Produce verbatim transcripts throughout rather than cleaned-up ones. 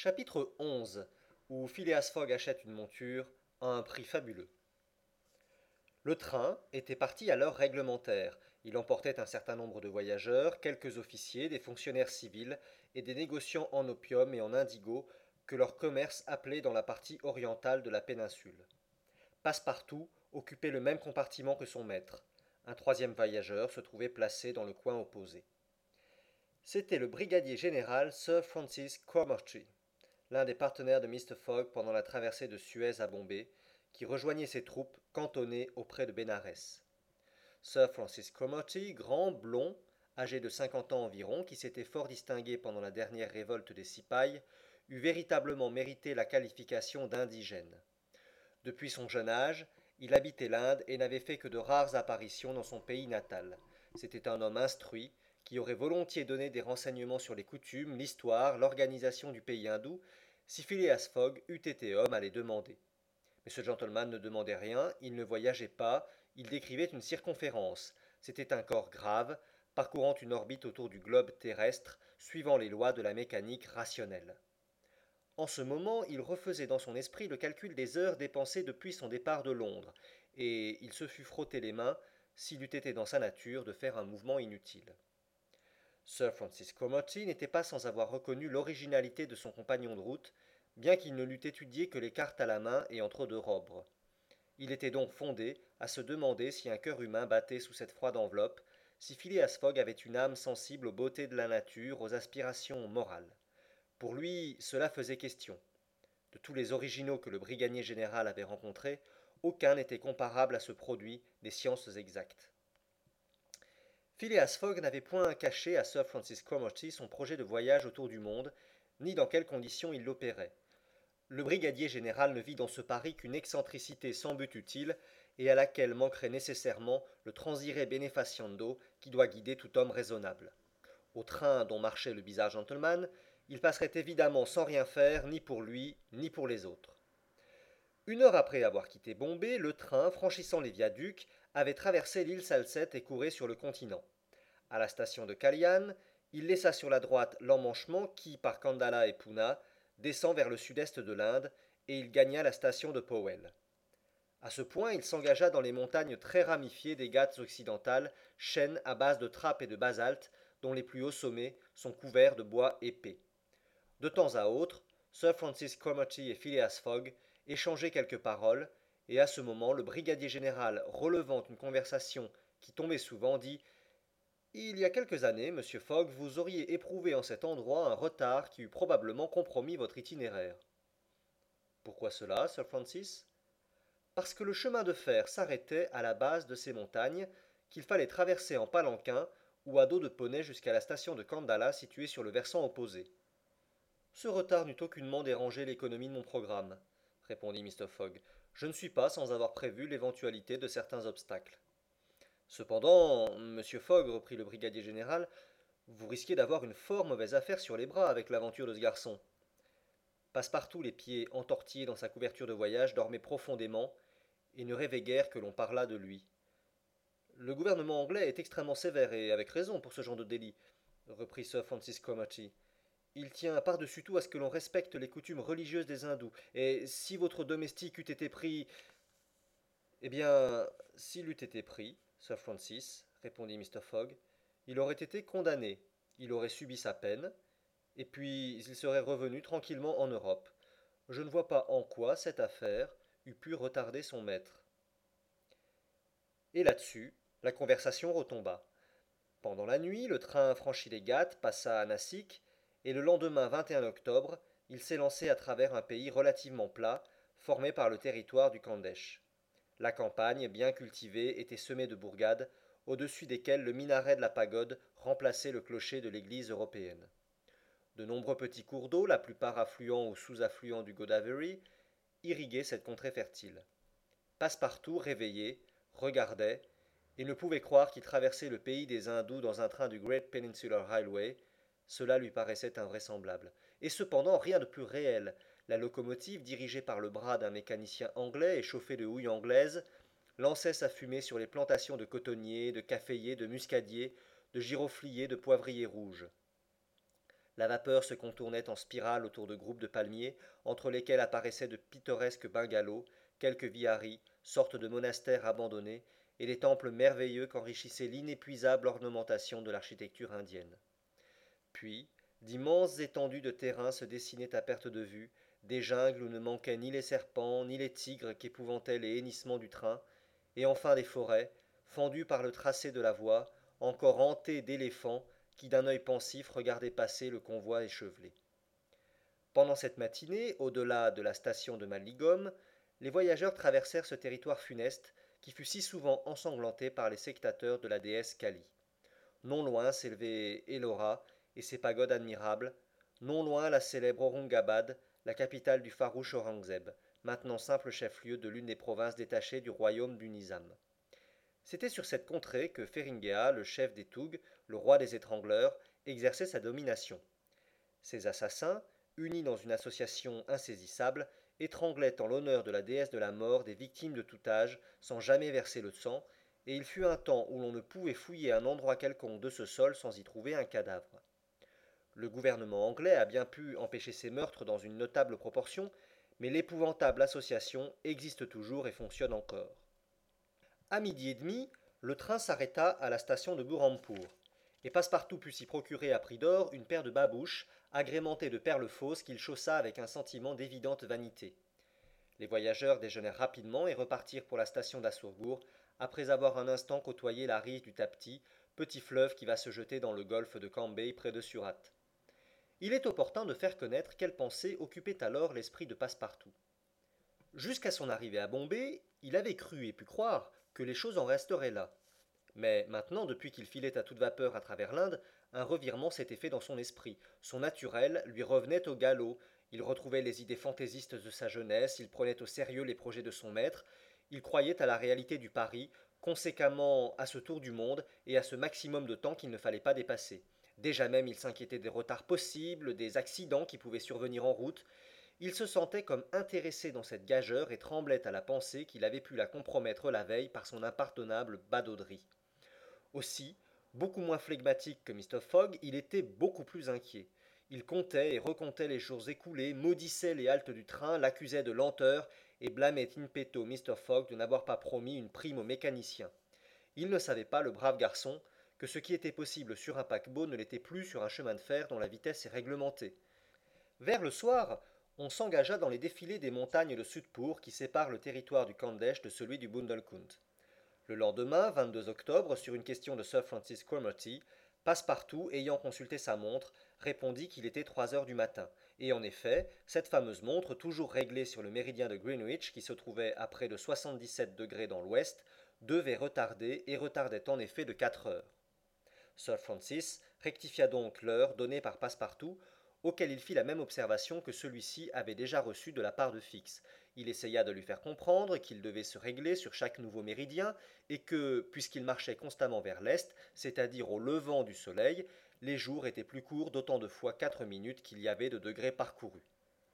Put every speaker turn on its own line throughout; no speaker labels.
Chapitre onze, où Phileas Fogg achète une monture à un prix fabuleux. Le train était parti à l'heure réglementaire. Il emportait un certain nombre de voyageurs, quelques officiers, des fonctionnaires civils et des négociants en opium et en indigo que leur commerce appelait dans la partie orientale de la péninsule. Passepartout occupait le même compartiment que son maître. Un troisième voyageur se trouvait placé dans le coin opposé. C'était le brigadier général Sir Francis Cromarty, l'un des partenaires de Mr Fogg pendant la traversée de Suez à Bombay, qui rejoignait ses troupes cantonnées auprès de Bénarès. Sir Francis Cromarty, grand, blond, âgé de cinquante ans environ, qui s'était fort distingué pendant la dernière révolte des Cipayes, eût véritablement mérité la qualification d'indigène. Depuis son jeune âge, il habitait l'Inde et n'avait fait que de rares apparitions dans son pays natal. C'était un homme instruit, qui aurait volontiers donné des renseignements sur les coutumes, l'histoire, l'organisation du pays hindou, si Phileas Fogg eût été homme à les demander. Mais ce gentleman ne demandait rien, il ne voyageait pas, il décrivait une circonférence. C'était un corps grave, parcourant une orbite autour du globe terrestre, suivant les lois de la mécanique rationnelle. En ce moment, il refaisait dans son esprit le calcul des heures dépensées depuis son départ de Londres, et il se fût frotté les mains s'il eût été dans sa nature de faire un mouvement inutile. Sir Francis Cromarty n'était pas sans avoir reconnu l'originalité de son compagnon de route, bien qu'il ne l'eût étudié que les cartes à la main et entre deux robres. Il était donc fondé à se demander si un cœur humain battait sous cette froide enveloppe, si Phileas Fogg avait une âme sensible aux beautés de la nature, aux aspirations morales. Pour lui, cela faisait question. De tous les originaux que le brigadier général avait rencontrés, aucun n'était comparable à ce produit des sciences exactes. Phileas Fogg n'avait point caché à Sir Francis Cromarty son projet de voyage autour du monde, ni dans quelles conditions il l'opérait. Le brigadier général ne vit dans ce pari qu'une excentricité sans but utile, et à laquelle manquerait nécessairement le transire benefaciendo qui doit guider tout homme raisonnable. Au train dont marchait le bizarre gentleman, il passerait évidemment sans rien faire, ni pour lui, ni pour les autres. Une heure après avoir quitté Bombay, le train, franchissant les viaducs, avait traversé l'île Salcette et courait sur le continent. À la station de Kalyan, il laissa sur la droite l'emmanchement qui, par Kandala et Poona, descend vers le sud-est de l'Inde, et il gagna la station de Powell. À ce point, il s'engagea dans les montagnes très ramifiées des Ghats occidentales, chaînes à base de trappes et de basalte, dont les plus hauts sommets sont couverts de bois épais. De temps à autre, Sir Francis Cromarty et Phileas Fogg échangeaient quelques paroles, et à ce moment le brigadier général, relevant une conversation qui tombait souvent, dit Il y a quelques années, monsieur Fogg, vous auriez éprouvé en cet endroit un retard qui eût probablement compromis votre itinéraire. Pourquoi cela, Sir Francis Parce que le chemin de fer s'arrêtait à la base de ces montagnes, qu'il fallait traverser en palanquin ou à dos de poney jusqu'à la station de Kandala située sur le versant opposé. Ce retard n'eût aucunement dérangé l'économie de mon programme, répondit Mr Fogg. Je ne suis pas sans avoir prévu l'éventualité de certains obstacles. Cependant, monsieur Fogg, reprit le brigadier général, vous risquez d'avoir une fort mauvaise affaire sur les bras avec l'aventure de ce garçon. Passepartout, les pieds entortillés dans sa couverture de voyage, dormait profondément et ne rêvait guère que l'on parlât de lui. Le gouvernement anglais est extrêmement sévère et avec raison pour ce genre de délit, reprit Sir Francis Cromarty. Il tient par-dessus tout à ce que l'on respecte les coutumes religieuses des hindous, et si votre domestique eût été pris. Eh bien, s'il eût été pris, Sir Francis, répondit Mr Fogg, il aurait été condamné, il aurait subi sa peine, et puis il serait revenu tranquillement en Europe. Je ne vois pas en quoi cette affaire eût pu retarder son maître. Et là-dessus, la conversation retomba. Pendant la nuit, le train franchit les Ghats, passa à Nassik, et le lendemain vingt et un octobre, il s'élançait à travers un pays relativement plat, formé par le territoire du Khandesh. La campagne, bien cultivée, était semée de bourgades, au-dessus desquelles le minaret de la pagode remplaçait le clocher de l'église européenne. De nombreux petits cours d'eau, la plupart affluents ou sous-affluents du Godavery, irriguaient cette contrée fertile. Passepartout, réveillé, regardait, et ne pouvait croire qu'il traversait le pays des hindous dans un train du Great Peninsular Railway. Cela lui paraissait invraisemblable. Et cependant rien de plus réel. La locomotive, dirigée par le bras d'un mécanicien anglais et chauffée de houille anglaise, lançait sa fumée sur les plantations de cotonniers, de caféiers, de muscadiers, de girofliers, de poivriers rouges. La vapeur se contournait en spirale autour de groupes de palmiers, entre lesquels apparaissaient de pittoresques bungalows, quelques viharis, sortes de monastères abandonnés, et les temples merveilleux qu'enrichissait l'inépuisable ornementation de l'architecture indienne. Puis, d'immenses étendues de terrain se dessinaient à perte de vue, des jungles où ne manquaient ni les serpents, ni les tigres qu'épouvantaient les hennissements du train, et enfin des forêts, fendues par le tracé de la voie, encore hantées d'éléphants qui d'un œil pensif regardaient passer le convoi échevelé. Pendant cette matinée, au-delà de la station de Malligom, les voyageurs traversèrent ce territoire funeste qui fut si souvent ensanglanté par les sectateurs de la déesse Kali. Non loin s'élevait Ellora et ses pagodes admirables, non loin la célèbre Aurungabad, la capitale du farouche Aurangzeb, maintenant simple chef-lieu de l'une des provinces détachées du royaume du Nizam. C'était sur cette contrée que Feringhea, le chef des Tougs, le roi des étrangleurs, exerçait sa domination. Ses assassins, unis dans une association insaisissable, étranglaient en l'honneur de la déesse de la mort des victimes de tout âge sans jamais verser le sang, et il fut un temps où l'on ne pouvait fouiller un endroit quelconque de ce sol sans y trouver un cadavre. Le gouvernement anglais a bien pu empêcher ces meurtres dans une notable proportion, mais l'épouvantable association existe toujours et fonctionne encore. À midi et demi, le train s'arrêta à la station de Burhanpur, et Passepartout put s'y procurer à prix d'or une paire de babouches, agrémentées de perles fausses qu'il chaussa avec un sentiment d'évidente vanité. Les voyageurs déjeunèrent rapidement et repartirent pour la station d'Assurghur, après avoir un instant côtoyé la rive du Tapti, petit fleuve qui va se jeter dans le golfe de Cambay près de Surat. Il est opportun de faire connaître quelle pensée occupait alors l'esprit de Passepartout. Jusqu'à son arrivée à Bombay, il avait cru et pu croire que les choses en resteraient là. Mais maintenant, depuis qu'il filait à toute vapeur à travers l'Inde, un revirement s'était fait dans son esprit. Son naturel lui revenait au galop. Il retrouvait les idées fantaisistes de sa jeunesse, il prenait au sérieux les projets de son maître, il croyait à la réalité du pari, conséquemment à ce tour du monde et à ce maximum de temps qu'il ne fallait pas dépasser. Déjà même il s'inquiétait des retards possibles, des accidents qui pouvaient survenir en route. Il se sentait comme intéressé dans cette gageure et tremblait à la pensée qu'il avait pu la compromettre la veille par son impardonnable badauderie. Aussi, beaucoup moins flegmatique que mister Fogg, il était beaucoup plus inquiet. Il comptait et recomptait les jours écoulés, maudissait les haltes du train, l'accusait de lenteur et blâmait in petto mister Fogg de n'avoir pas promis une prime aux mécaniciens. Il ne savait pas, le brave garçon, que ce qui était possible sur un paquebot ne l'était plus sur un chemin de fer dont la vitesse est réglementée. Vers le soir, on s'engagea dans les défilés des montagnes de Sudpur qui séparent le territoire du Khandesh de celui du Bundelkund. Le lendemain, vingt-deux octobre, sur une question de Sir Francis Cromarty, Passepartout, ayant consulté sa montre, répondit qu'il était trois heures du matin. Et en effet, cette fameuse montre, toujours réglée sur le méridien de Greenwich, qui se trouvait à près de soixante-dix-sept degrés dans l'ouest, devait retarder et retardait en effet de quatre heures. Sir Francis rectifia donc l'heure donnée par Passepartout, auquel il fit la même observation que celui-ci avait déjà reçue de la part de Fix. Il essaya de lui faire comprendre qu'il devait se régler sur chaque nouveau méridien, et que, puisqu'il marchait constamment vers l'est, c'est-à-dire au levant du soleil, les jours étaient plus courts d'autant de fois quatre minutes qu'il y avait de degrés parcourus.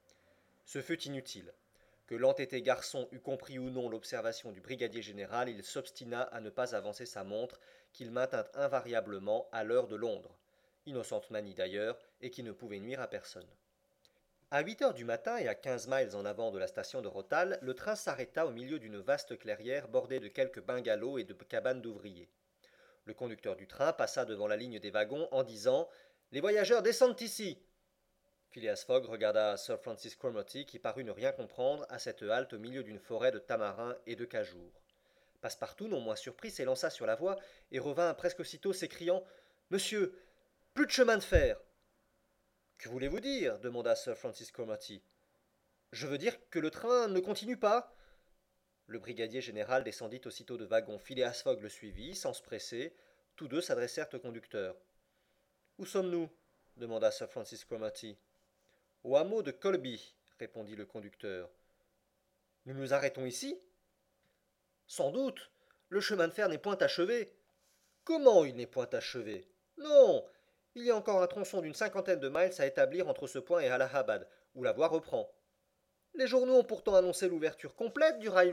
Ce fut inutile. Que l'entêté garçon eût compris ou non l'observation du brigadier général, il s'obstina à ne pas avancer sa montre, qu'il maintint invariablement à l'heure de Londres. Innocente manie d'ailleurs, et qui ne pouvait nuire à personne. À huit heures du matin et à quinze miles en avant de la station de Rothal, le train s'arrêta au milieu d'une vaste clairière bordée de quelques bungalows et de cabanes d'ouvriers. Le conducteur du train passa devant la ligne des wagons en disant « Les voyageurs descendent ici !» Phileas Fogg regarda Sir Francis Cromarty qui parut ne rien comprendre à cette halte au milieu d'une forêt de tamarins et de cajours. Passepartout, non moins surpris, s'élança sur la voie et revint presque aussitôt s'écriant « Monsieur, plus de chemin de fer !»« Que voulez-vous dire » demanda Sir Francis Cromarty. « Je veux dire que le train ne continue pas. » Le brigadier général descendit aussitôt de wagon. Phileas Fogg le suivit, sans se presser. Tous deux s'adressèrent au conducteur. « Où sommes-nous » demanda Sir Francis Cromarty. « Au hameau de Colby, » répondit le conducteur. « Nous nous arrêtons ici ?»« Sans doute. Le chemin de fer n'est point achevé. »« Comment il n'est point achevé ? Non. Il y a encore un tronçon d'une cinquantaine de miles à établir entre ce point et Allahabad, où la voie reprend. Les journaux ont pourtant annoncé l'ouverture complète du railway. »«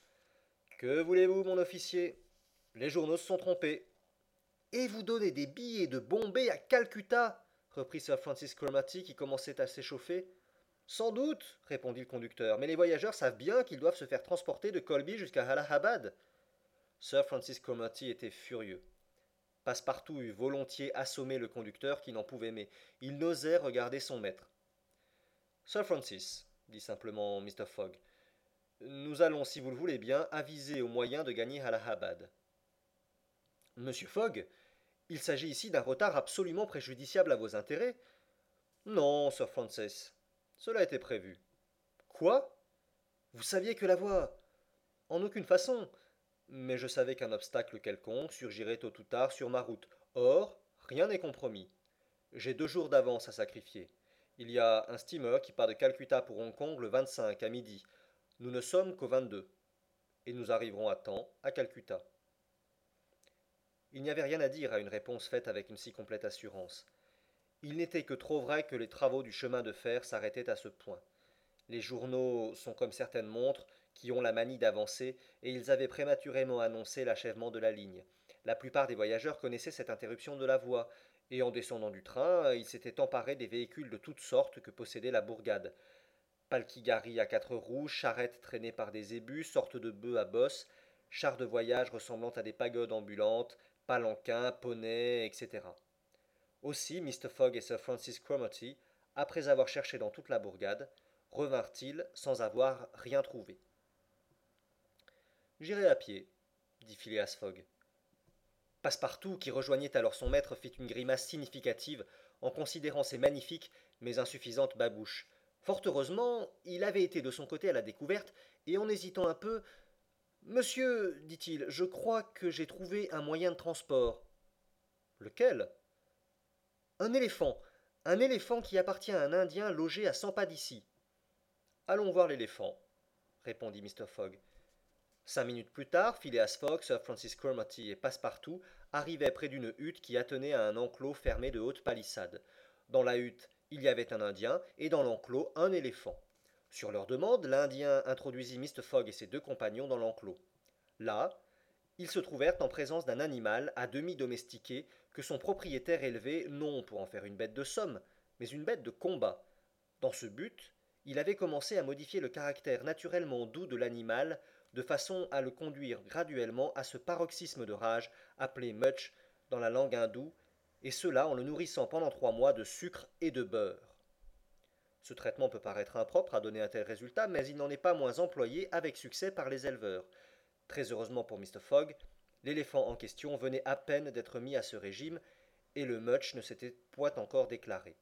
Que voulez-vous, mon officier ? Les journaux se sont trompés. »« Et vous donnez des billets de Bombay à Calcutta ?» reprit Sir Francis Cromarty qui commençait à s'échauffer. Sans doute, répondit le conducteur, mais les voyageurs savent bien qu'ils doivent se faire transporter de Colby jusqu'à Allahabad. Sir Francis Cromarty était furieux. Passepartout eût volontiers assommé le conducteur qui n'en pouvait mais il n'osait regarder son maître. Sir Francis, dit simplement Mr. Fogg, nous allons, si vous le voulez bien, aviser aux moyens de gagner Allahabad. Monsieur Fogg, il s'agit ici d'un retard absolument préjudiciable à vos intérêts. Non, Sir Francis, cela était prévu. Quoi? Vous saviez que la voie. En aucune façon. Mais je savais qu'un obstacle quelconque surgirait tôt ou tard sur ma route. Or, rien n'est compromis. J'ai deux jours d'avance à sacrifier. Il y a un steamer qui part de Calcutta pour Hong Kong le vingt-cinq à midi. Nous ne sommes qu'au vingt-deux. Et nous arriverons à temps à Calcutta. Il n'y avait rien à dire à une réponse faite avec une si complète assurance. Il n'était que trop vrai que les travaux du chemin de fer s'arrêtaient à ce point. Les journaux sont comme certaines montres qui ont la manie d'avancer, et ils avaient prématurément annoncé l'achèvement de la ligne. La plupart des voyageurs connaissaient cette interruption de la voie, et en descendant du train, ils s'étaient emparés des véhicules de toutes sortes que possédait la bourgade. Palkigari à quatre roues, charrettes traînées par des zébus, sortes de bœufs à bosses, chars de voyage ressemblant à des pagodes ambulantes, palanquins, poneys, et cetera. Aussi Mr. Fogg et Sir Francis Cromarty, après avoir cherché dans toute la bourgade, revinrent-ils sans avoir rien trouvé. J'irai à pied, dit Phileas Fogg. Passepartout, qui rejoignait alors son maître, fit une grimace significative en considérant ses magnifiques mais insuffisantes babouches. Fort heureusement, il avait été de son côté à la découverte, et en hésitant un peu, Monsieur, dit-il, je crois que j'ai trouvé un moyen de transport. Lequel? Un éléphant. Un éléphant qui appartient à un Indien logé à cent pas d'ici. Allons voir l'éléphant, répondit Mr. Fogg. Cinq minutes plus tard, Phileas Fogg, Sir Francis Cromarty et Passepartout arrivaient près d'une hutte qui attenait à un enclos fermé de hautes palissades. Dans la hutte, il y avait un Indien, et dans l'enclos, un éléphant. Sur leur demande, l'Indien introduisit Mr. Fogg et ses deux compagnons dans l'enclos. Là, ils se trouvèrent en présence d'un animal à demi domestiqué que son propriétaire élevait non pour en faire une bête de somme, mais une bête de combat. Dans ce but, il avait commencé à modifier le caractère naturellement doux de l'animal de façon à le conduire graduellement à ce paroxysme de rage appelé mutch dans la langue hindoue, et cela en le nourrissant pendant trois mois de sucre et de beurre. Ce traitement peut paraître impropre à donner un tel résultat, mais il n'en est pas moins employé avec succès par les éleveurs. Très heureusement pour Mr. Fogg, l'éléphant en question venait à peine d'être mis à ce régime, et le mutch ne s'était point encore déclaré.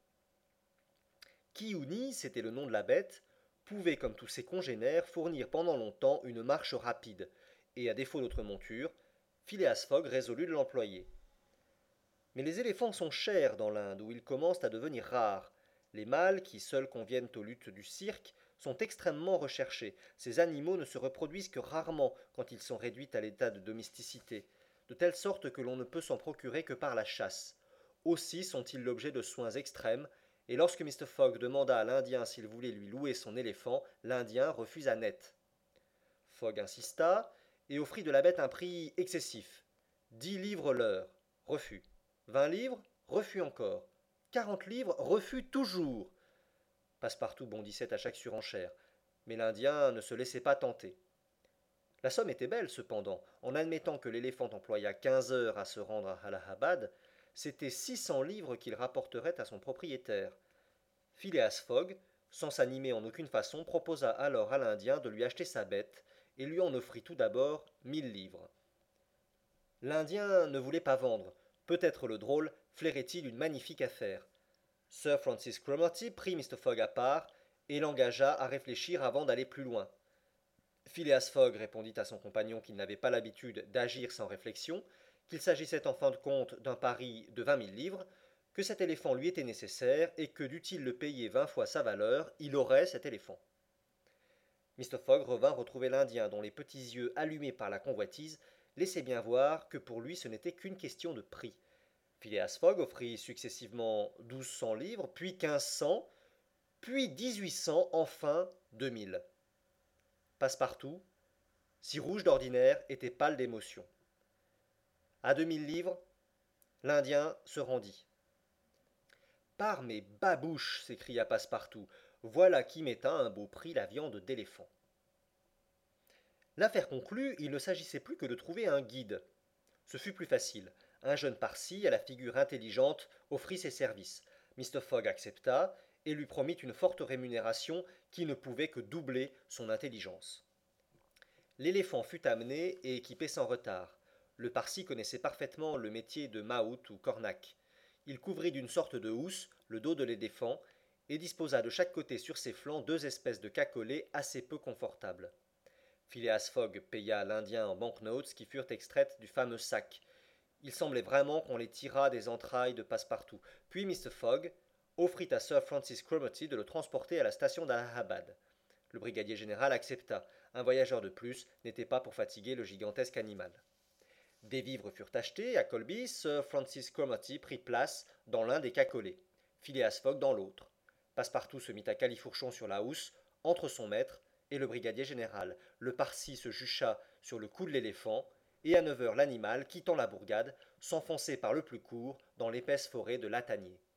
Kiuni, c'était le nom de la bête, pouvait, comme tous ses congénères, fournir pendant longtemps une marche rapide, et à défaut d'autre monture, Phileas Fogg résolut de l'employer. Mais les éléphants sont chers dans l'Inde, où ils commencent à devenir rares. Les mâles, qui seuls conviennent aux luttes du cirque, sont extrêmement recherchés. Ces animaux ne se reproduisent que rarement quand ils sont réduits à l'état de domesticité, de telle sorte que l'on ne peut s'en procurer que par la chasse. Aussi sont-ils l'objet de soins extrêmes, et lorsque Mr. Fogg demanda à l'Indien s'il voulait lui louer son éléphant, l'Indien refusa net. Fogg insista, et offrit de la bête un prix excessif. Dix livres l'heure, refus. Vingt livres, refus encore. Quarante livres, refus toujours. Passepartout bondissait à chaque surenchère, mais l'Indien ne se laissait pas tenter. La somme était belle, cependant. En admettant que l'éléphant employât quinze heures à se rendre à Allahabad, c'était six cents livres qu'il rapporterait à son propriétaire. Phileas Fogg, sans s'animer en aucune façon, proposa alors à l'Indien de lui acheter sa bête, et lui en offrit tout d'abord mille livres. L'Indien ne voulait pas vendre. Peut-être le drôle flairait-il une magnifique affaire. Sir Francis Cromarty prit Mr. Fogg à part, et l'engagea à réfléchir avant d'aller plus loin. Phileas Fogg répondit à son compagnon qu'il n'avait pas l'habitude d'agir sans réflexion, qu'il s'agissait en fin de compte d'un pari de vingt mille livres, que cet éléphant lui était nécessaire, et que dût-il le payer vingt fois sa valeur, il aurait cet éléphant. Mr. Fogg revint retrouver l'Indien, dont les petits yeux allumés par la convoitise laissaient bien voir que pour lui ce n'était qu'une question de prix. Phileas Fogg offrit successivement douze cents livres, puis quinze cents, puis dix-huit cents, enfin deux mille. Passepartout, si rouge d'ordinaire, était pâle d'émotion. À deux mille livres, l'Indien se rendit. Par mes babouches, s'écria Passepartout, voilà qui met à un beau prix la viande d'éléphant. L'affaire conclue, il ne s'agissait plus que de trouver un guide. Ce fut plus facile. Un jeune Parsi, à la figure intelligente, offrit ses services. mister Fogg accepta et lui promit une forte rémunération qui ne pouvait que doubler son intelligence. L'éléphant fut amené et équipé sans retard. Le Parsi connaissait parfaitement le métier de mahout ou cornac. Il couvrit d'une sorte de housse le dos de l'éléphant et disposa de chaque côté sur ses flancs deux espèces de cacolets assez peu confortables. Phileas Fogg paya à l'Indien en banknotes qui furent extraites du fameux sac. Il semblait vraiment qu'on les tirât des entrailles de Passepartout. Puis mister Fogg offrit à Sir Francis Cromarty de le transporter à la station d'Allahabad. Le brigadier général accepta. Un voyageur de plus n'était pas pour fatiguer le gigantesque animal. Des vivres furent achetés à Colby. Sir Francis Cromarty prit place dans l'un des cacolets, Phileas Fogg dans l'autre. Passepartout se mit à califourchon sur la housse, entre son maître et le brigadier général. Le Parsi se jucha sur le cou de l'éléphant, et à neuf heures l'animal, quittant la bourgade, s'enfonçait par le plus court dans l'épaisse forêt de Latanier.